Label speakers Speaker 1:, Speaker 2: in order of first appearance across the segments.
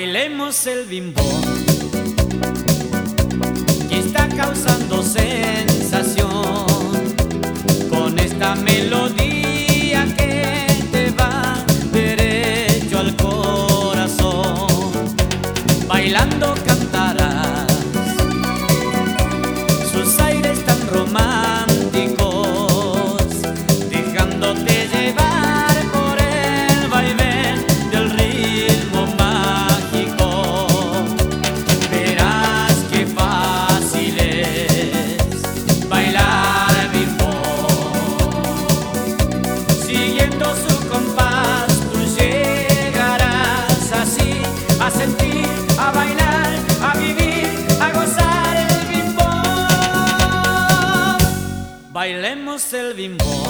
Speaker 1: Bailemos el bimbo, que está causando sensación con esta melodía que te va derecho al corazón. Bailando cantarás sus aires tan románticos, dejándote llevar por el vaivén del ritmo mágico. Verás qué fácil es bailar bimbo. Siguiendo su compás tú llegarás así a sentir, a bailar, a vivir, a gozar el bimbo. Bailemos el bimbo,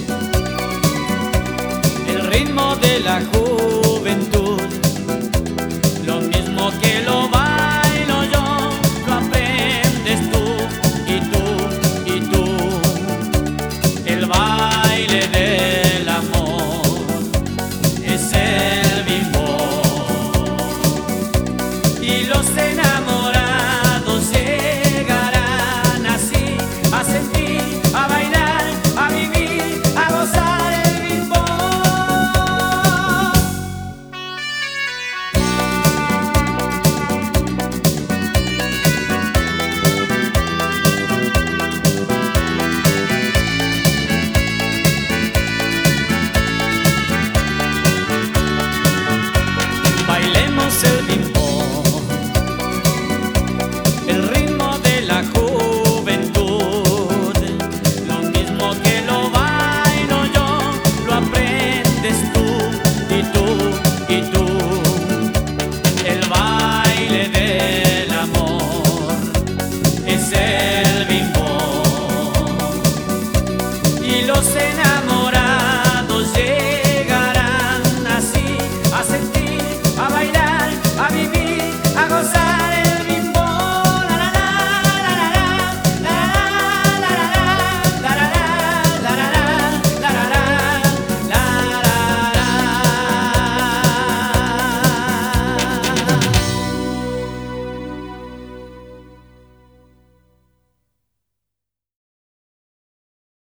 Speaker 1: el ritmo de la juventud, lo mismo que lo bailo yo, lo aprendes tú y tú y tú. El baile del amor es el bimbo, y los enamorados llegarán así a sentir, a bailar, a vivir, a gozar el bimbo. Bailemos el bimbo, el ritmo de la juventud, lo mismo que lo bailo yo, lo aprendes tú y tú y tú. El baile del amor es el